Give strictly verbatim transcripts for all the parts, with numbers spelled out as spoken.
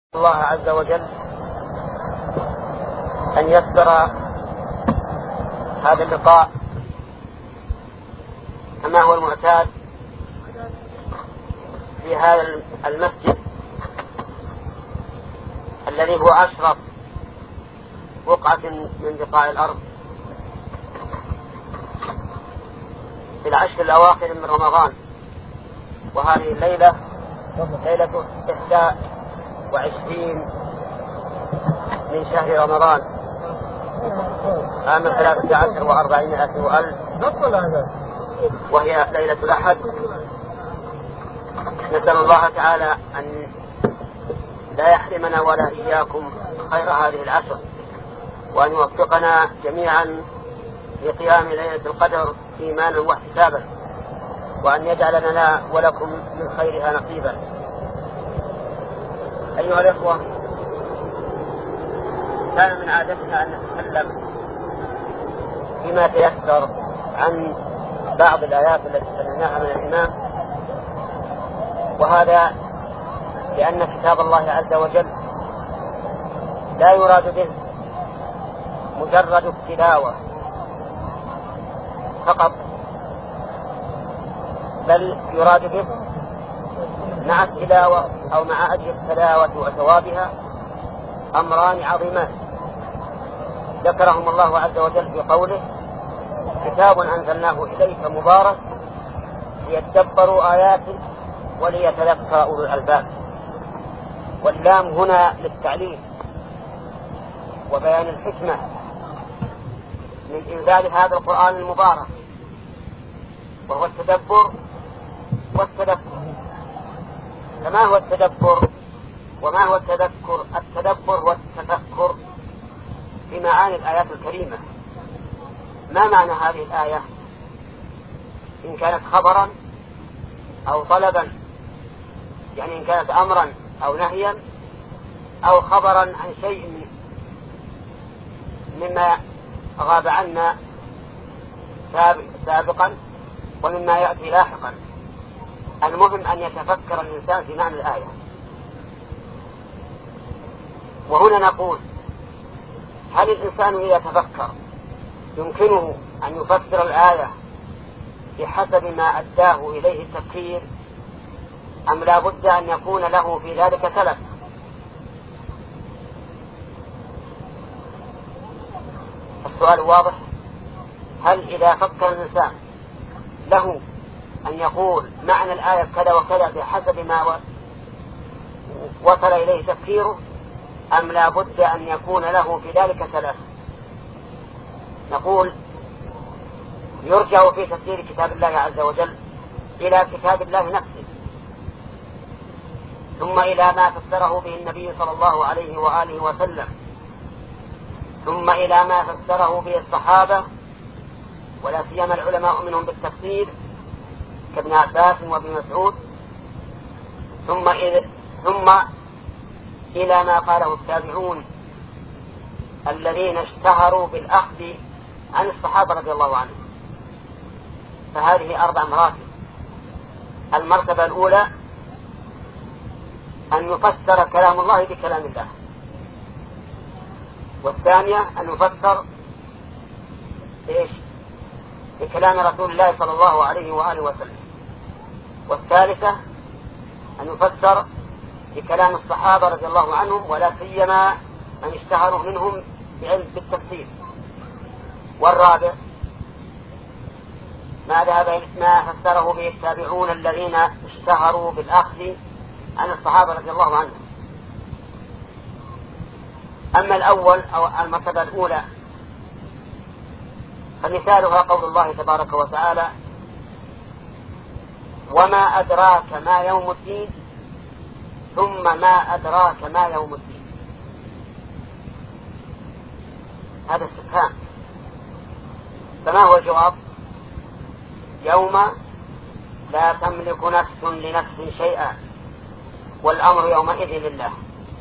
الله عز وجل أن يسر هذا اللقاء كما هو المعتاد في هذا المسجد الذي هو أشرف بقعة من بقاع الأرض في العشر الأواخر من رمضان. وهذه الليلة ليلة إحدى وعشرين من شهر رمضان عام ثلاثة عشر وأربعمائة وألف، وهي ليلة الأحد. نسأل الله تعالى أن لا يحرمنا ولا إياكم خير هذه العشر، وأن يوفقنا جميعا لقيام ليلة القدر إيمانا واحتسابا، وأن يجعل لنا ولكم من خيرها نصيبا. أيها الإخوة، كان من عادتنا أن نتكلم فيما تيسر عن بعض الآيات التي سمعناها من الإمام، وهذا لأن كتاب الله عز وجل لا يراد به مجرد التلاوة فقط، بل يراد به مع التلاوة أو مع أجل التلاوة وثوابها أمران عظيمان ذكرهم الله عز وجل في قوله: كتاب أنزلناه إليك مبارك ليدبروا آياته وليتذكر أولو الألباب. واللام هنا للتعليم وبيان الحكمة من إنزال هذا القرآن المبارك، وهو التدبر والتذكر. فما هو التدبر وما هو التذكر؟ التدبر والتفكر في معاني الآيات الكريمة. ما معنى هذه الآية؟ إن كانت خبرا أو طلبا، يعني إن كانت أمرا أو نهيا، أو خبرا عن شيء مما غاب عنا سابقا ومما يأتي لاحقا. المهم أن يتفكر الإنسان في معنى الآية. وهنا نقول: هل الإنسان إذا تفكر يمكنه أن يفسر الآية بحسب ما أداه إليه التفكير، أم لا بد أن يكون له في ذلك سلف؟ السؤال واضح. هل إذا فكر الإنسان له أن يقول معنى الآية كذا وكذا بحسب ما وصل إليه تفكيره، أم لا بد أن يكون له في ذلك سلف؟ نقول: يرجع في تفسير كتاب الله عز وجل إلى كتاب الله نفسه، ثم إلى ما فسره به النبي صلى الله عليه وآله وسلم، ثم إلى ما فسره به الصحابة ولا سيما العلماء منهم بالتفسير كابن عباس وابن مسعود، ثم إلى, ثم إلى ما قاله التابعون الذين اشتهروا بالأخذ عن الصحابة رضي الله عنهم. فهذه أربع مراتب. المرتبة الأولى أن يفسر كلام الله بكلام الله، والثانية أن يفسر إيش؟ بكلام رسول الله صلى الله عليه وآله وسلم، والثالثة أن يفسر بكلام الصحابة رضي الله عنهم ولا سيما من اشتهروا منهم بعلم بالتفسير، والرابع ما ذهب ما فسره به التابعون الذين اشتهروا بالأخذ عن الصحابة رضي الله عنهم. أما الأول أو المرتبة الأولى فمثالها قول الله تبارك وتعالى: وما أدراك ما يوم الدين، ثم ما أدراك ما يوم الدين. هذا استفهام، فما هو الجواب؟ يوم لا تملك نفس لنفس شيئا والأمر يومئذ لله.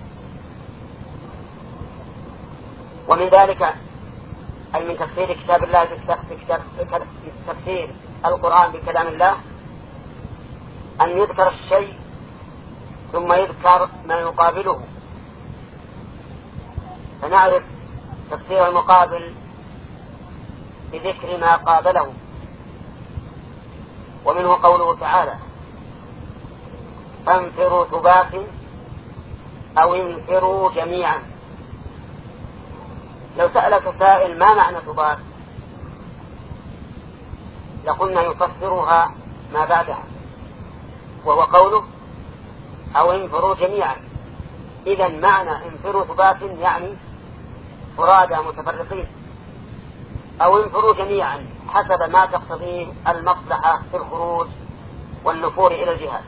ومن ذلك أي من تفسير كتاب الله تفسير القرآن بكلام الله أن يذكر الشيء ثم يذكر ما يقابله فنعرف تفسير المقابل بذكر ما قابله. ومنه قوله تعالى: فانفروا ثبات أو انفروا جميعا. لو سألك سائل ما معنى ثبات لقلنا يفسرها ما بعدها، وهو قوله: أو انفروا جميعا. إذن معنى انفروا ثبات يعني فرادى متفرقين، أو انفروا جميعا حسب ما تقتضيه المصلحة في الخروج والنفور إلى الجهاد.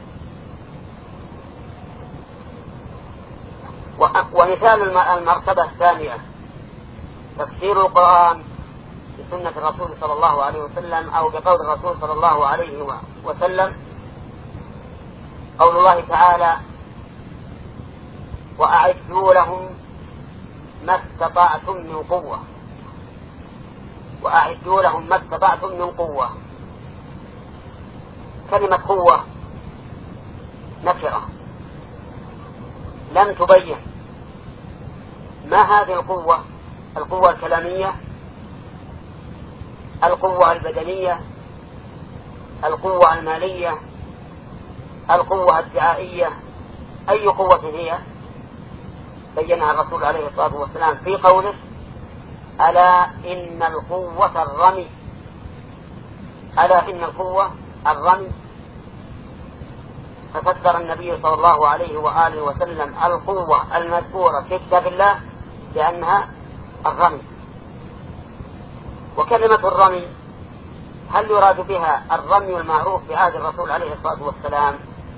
ومثال المرتبة الثانية تفسير القرآن بسنة الرسول صلى الله عليه وسلم أو بقول الرسول صلى الله عليه وسلم، قول الله تعالى: وأعدوا لهم ما استطعتم من قوة. وأعدوا لهم ما استطعتم من قوة. كلمة قوة نكرة لم تبين ما هذه القوة: القوة الكلامية، القوة البدنية، القوة المالية، القوة الدعائية، أي قوة هي؟ بينها الرسول عليه الصلاة والسلام في قوله: ألا إن القوة الرمي. ألا إن القوة الرمي. ففسر النبي صلى الله عليه وآله وسلم القوة المذكورة في كتاب الله بأنها الرمي. وكلمة الرمي هل يراد بها الرمي المعروف في عهد الرسول عليه الصلاة والسلام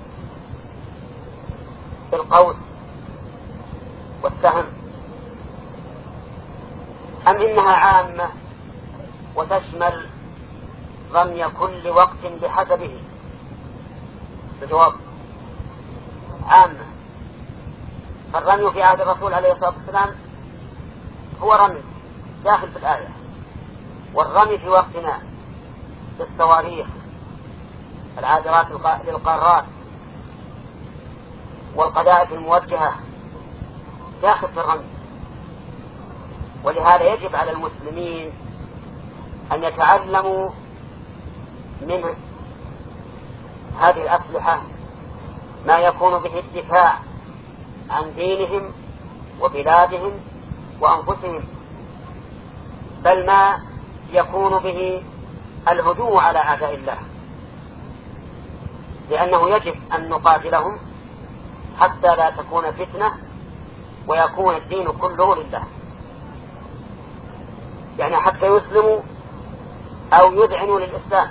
بالقوس والسهم، أم إنها عامة وتشمل رمي كل وقت بحسبه؟ الجواب: عامة. فالرمي في عهد الرسول عليه الصلاة والسلام هو رمي داخل في الآية، والرمي في وقتنا بالصواريخ العابرات للقارات والقذائف الموجهة داخل في الرمي. ولهذا يجب على المسلمين أن يتعلموا من هذه الأسلحة ما يكون به الدفاع عن دينهم وبلادهم وأنفسهم، بل ما يكون به الهجوم على أعداء الله، لأنه يجب أن نقاتلهم حتى لا تكون فتنة ويكون الدين كله لله، يعني حتى يسلموا أو يذعنوا للإسلام،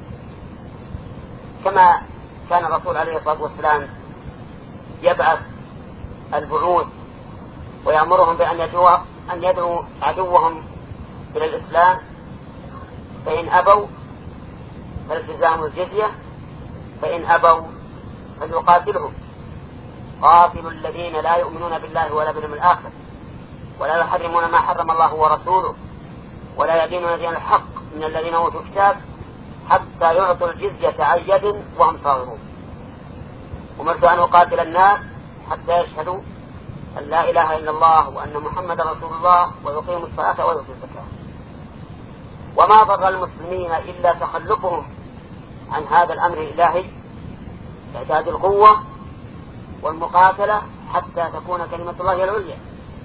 كما كان الرسول عليه الصلاة والسلام يبعث البعوث ويأمرهم بأن يدعوا أن يدعوا عدوهم إلى الإسلام، فإن أبوا فالتزام الجزية، فإن أبوا فليقاتلهم. قاتلوا الذين لا يؤمنون بالله ولا باليوم الآخر ولا يحرمون ما حرم الله ورسوله ولا يدينون دين الحق من الذين أوتوا الكتاب حتى يعطوا الجزية عن يد وهم صاغرون. أمرت أن أقاتل الناس حتى يشهدوا أن لا إله إلا الله وأن محمد رسول الله ويقيموا الصلاة ويؤتوا الزكاة. وما ضر المسلمين إلا تخلفهم عن هذا الأمر الإلهي، إعداد القوة والمقاتلة حتى تكون كلمة الله العليا.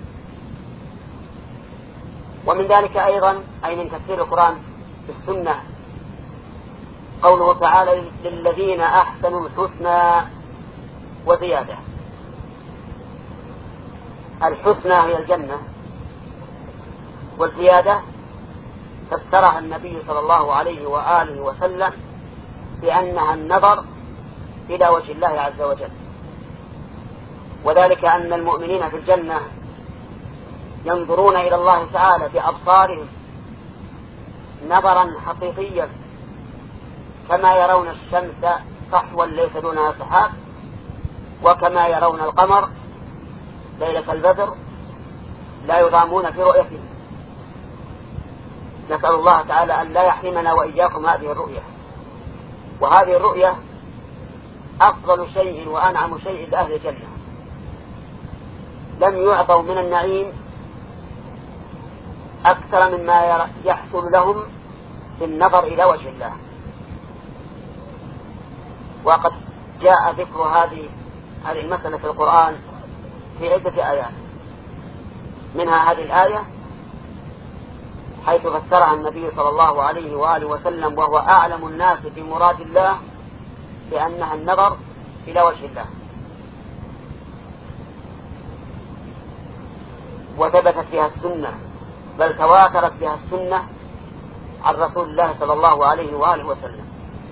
ومن ذلك أيضا أي من تفسير القرآن بالسنة قوله تعالى: للذين أحسنوا الحسنى وزيادة. الحسنى هي الجنة، والزيادة فسرها النبي صلى الله عليه وآله وسلم بأنها النظر إلى وجه الله عز وجل، وذلك أن المؤمنين في الجنة ينظرون إلى الله تعالى بأبصارهم نظرا حقيقيا، كما يرون الشمس صحوا ليس دونها سحاب، وكما يرون القمر ليلة البدر لا يضامون في رؤيته. نسأل الله تعالى أن لا يحرمنا وإياكم هذه الرؤية. وهذه الرؤية أفضل شيء وأنعم شيء لأهل الجنة، لم يعطوا من النعيم أكثر مما يحصل لهم بالنظر إلى وجه الله. وقد جاء ذكر هذه هذه المسألة في القرآن في عدة آيات، منها هذه الآية حيث فسرها النبي صلى الله عليه وآله وسلم وهو أعلم الناس بمراد الله بأنها النظر إلى وجه الله. وثبتت بها السنة، بل تواترت بها السنة عن رسول الله صلى الله عليه وآله وسلم.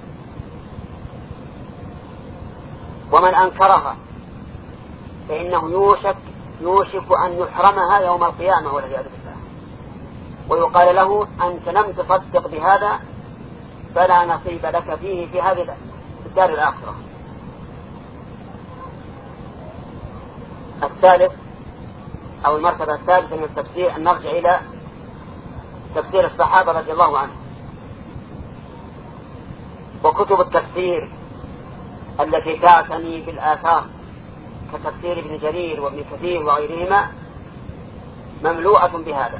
ومن أنكرها فإنه يوشك يوشك أن يحرمها يوم القيامة والعياذ بالله، ويقال له أنت لم تصدق بهذا فلا نصيب لك فيه في هذه الدار الآخرة. الثالث أو المرتبة الثالثة من التفسير أن نرجع إلى تفسير الصحابة رضي الله عنهم. وكتب التفسير التي تعتني بالآثار كتفسير ابن جرير وابن كثير وغيرهما مملوءة بهذا.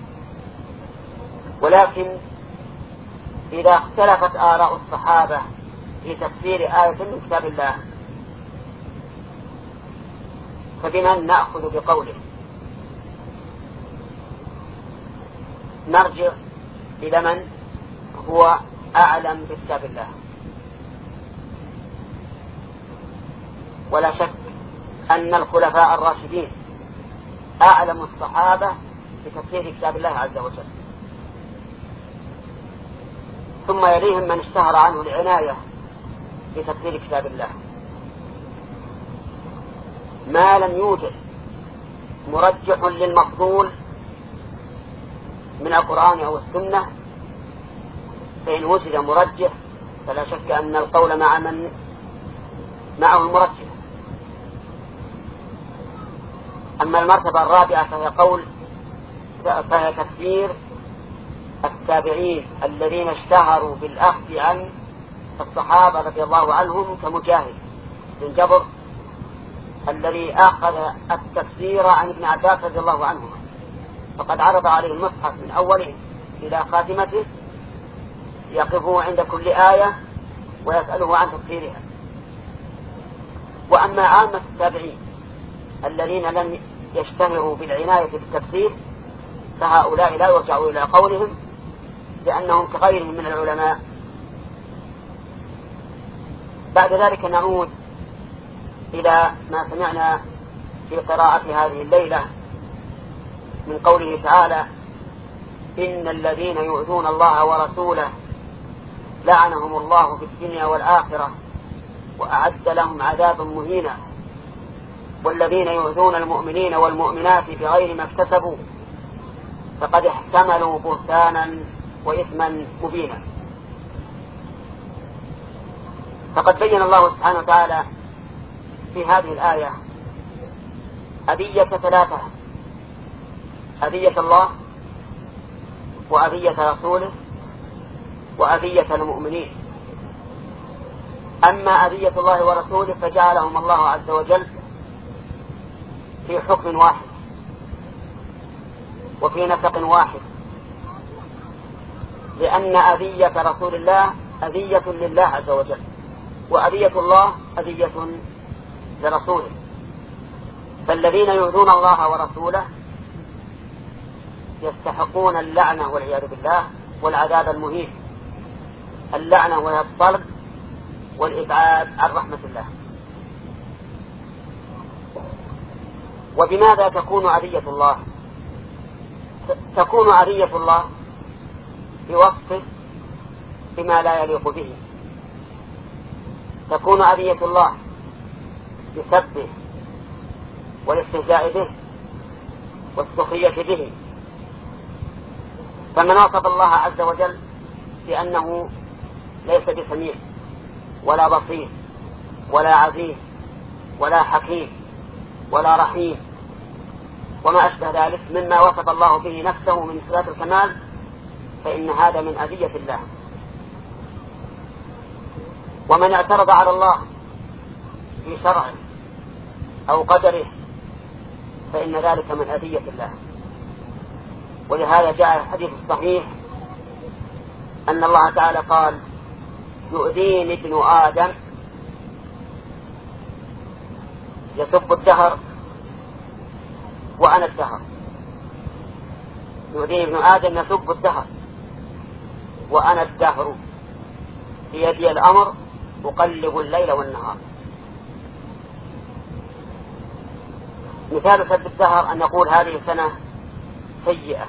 ولكن إذا اختلفت آراء الصحابة في تفسير آية من كتاب الله فبمن نأخذ بقوله؟ نرجع إلى من هو أعلم بكتاب الله. ولا شك أن الخلفاء الراشدين أعلم الصحابة بتفسير كتاب الله عز وجل، ثم يليهم من اشتهر عنه العناية بتفسير كتاب الله. ما لم يوجد مرجح للمفضول من القرآن أو السنة، فإن وجد مرجح فلا شك أن القول مع من معه المرجح. أما المرتبة الرابعة فهي قول فهي تفسير التابعين الذين اشتهروا بالأخذ عن الصحابة رضي الله عنهم كمجاهد بن جبر الذي أخذ التفسير عن ابن عباس رضي الله عنهما، فقد عرض عليه المصحف من أوله إلى خاتمته يقفه عند كل آية ويسأله عن تفسيرها. وأما عامة التابعين الذين لم يشتهروا بالعناية بالتفسير فهؤلاء لا يرجعوا إلى قولهم لأنهم كغيرهم من العلماء. بعد ذلك نعود إلى ما سمعنا في قراءة هذه الليلة من قوله تعالى: إن الذين يؤذون الله ورسوله لعنهم الله في الدنيا والآخرة وأعد لهم عذابا مهينا، والذين يؤذون المؤمنين والمؤمنات بغير ما اكتسبوا فقد احتملوا بهتانا وإثما مبينا. فقد بين الله سبحانه وتعالى في هذه الآية أذية ثلاثة: أذية الله وأذية رسوله وأذية المؤمنين. أما أذية الله ورسوله فجعلهم الله عز وجل في حكم واحد وفي نسق واحد، لأن أذية رسول الله أذية لله عز وجل، وأذية الله أذية لرسوله. فالذين يؤذون الله ورسوله يستحقون اللعنة والعياذ بالله والعذاب المهين. اللعنة وهي الطرد والإبعاد عن رحمة الله. وبماذا تكون أذية الله؟ تكون أذية الله بوصفه بما لا يليق به، تكون أذية الله بسبه والاستهزاء به والسخرية به. فمن وصف الله عز وجل بأنه ليس بسميع ولا بصير ولا عزيز ولا حكيم ولا رحيم وما أشبه ذلك مما وصف الله به نفسه من صفات الكمال، فإن هذا من أذية الله. ومن اعترض على الله في شرعه أو قدره فإن ذلك من أذية الله. ولهذا جاء الحديث الصحيح أن الله تعالى قال: يؤذيني ابن آدم يسب الدهر وأنا الدهر. يؤذيني ابن آدم يسب الدهر وأنا الدهر، بيدي الأمر أقلب الليل والنهار. مثال سب الدهر أن نقول هذه سنة سيئة،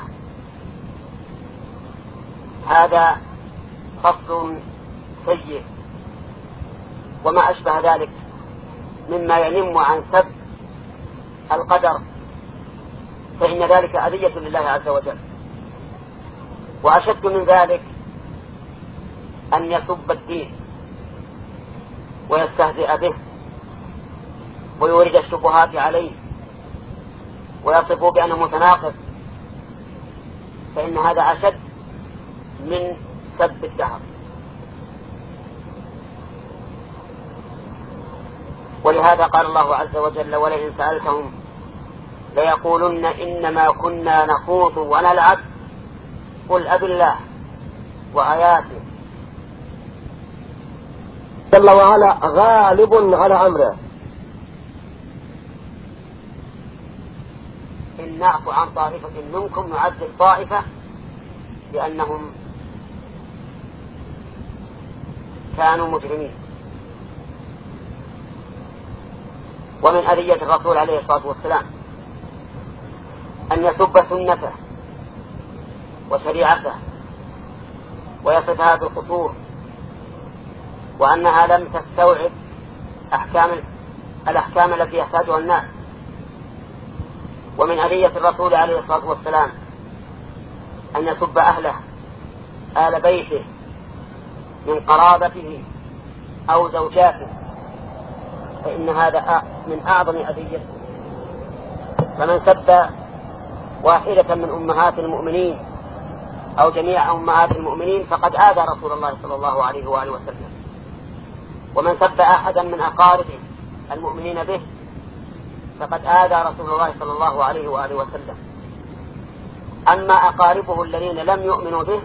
هذا فصل سيء، وما أشبه ذلك مما ينم عن سب القدر، فإن ذلك أذية لله عز وجل. وأشد من ذلك أن يسب الدين ويستهزئ به ويورد الشبهات عليه ويصفه بأنه متناقض، فإن هذا أشد من سب الدهر. ولهذا قال الله عز وجل: ولئن سألتهم ليقولن إنما كنا نخوض ونلعب قل أب الله وآياته جل وعلا غالب على أمره. إن نعفو عن طائفة منكم نعذب طائفة لأنهم كانوا مجرمين. ومن أذية الرسول عليه الصلاة والسلام أن يسب سنته وشريعته ويصفها بالقصور، وأنها لم تستوعب أحكام الأحكام التي يحتاجها الناس. ومن أذية الرسول عليه الصلاة والسلام أن يسب أهله، آل بيته من قرابته أو زوجاته، فإن هذا من أعظم أذيته. فمن سب واحدة من أمهات المؤمنين أو جميع أمهات المؤمنين فقد آذى رسول الله صلى الله عليه وآله وسلم. ومن سب أحدا من أقاربه المؤمنين به فقد آذى رسول الله صلى الله عليه وآله وسلم. أما أقاربه الذين لم يؤمنوا به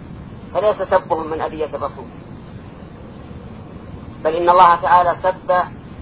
فليس سبهم من أذية الرسول، بل إن الله تعالى سب